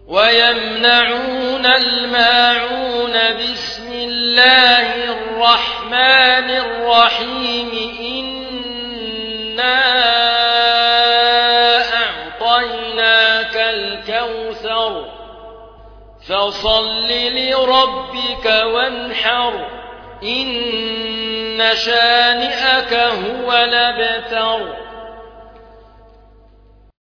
ويمنعون الماعون بسم الله الرحمن الرحيم إنا أعطيناك الكوثر فصل لربك وانحر إن شانئك هو الأبتر